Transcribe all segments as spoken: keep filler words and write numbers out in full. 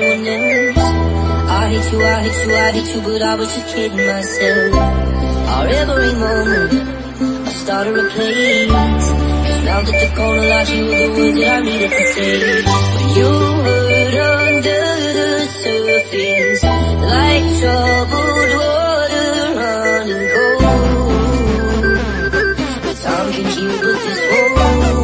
anyone else. I hate you, I hate you, I hate you, but I was just kidding myself. Our every moment I started a place. Now that the corner lost, you were the words that I needed to say. But you hurt under the surface, like troubled water running cold. But time can heal, but this won't.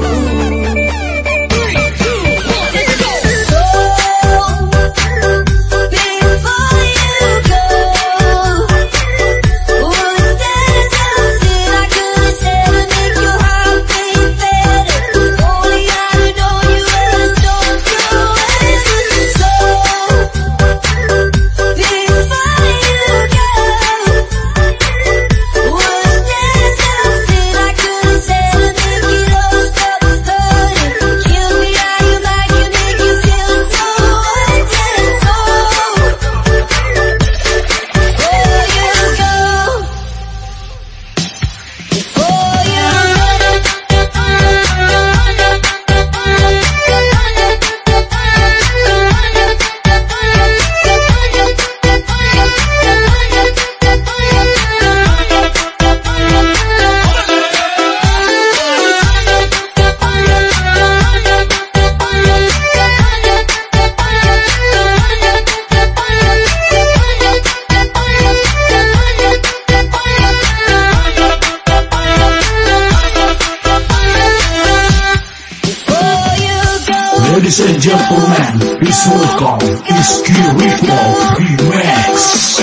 Ladies and gentlemen, please welcome Iski Rico Remix.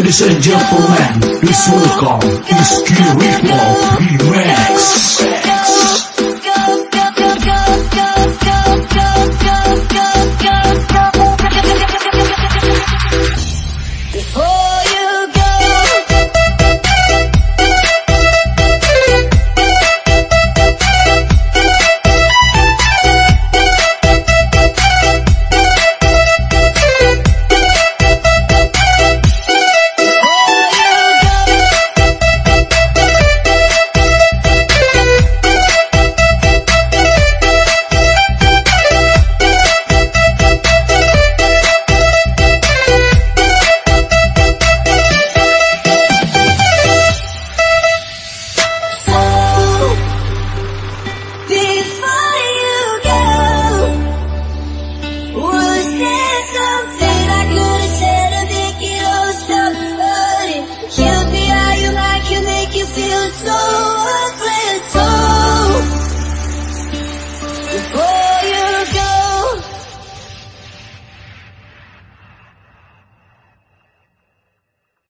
Ladies and gentlemen, please welcome Iski Rico Remix.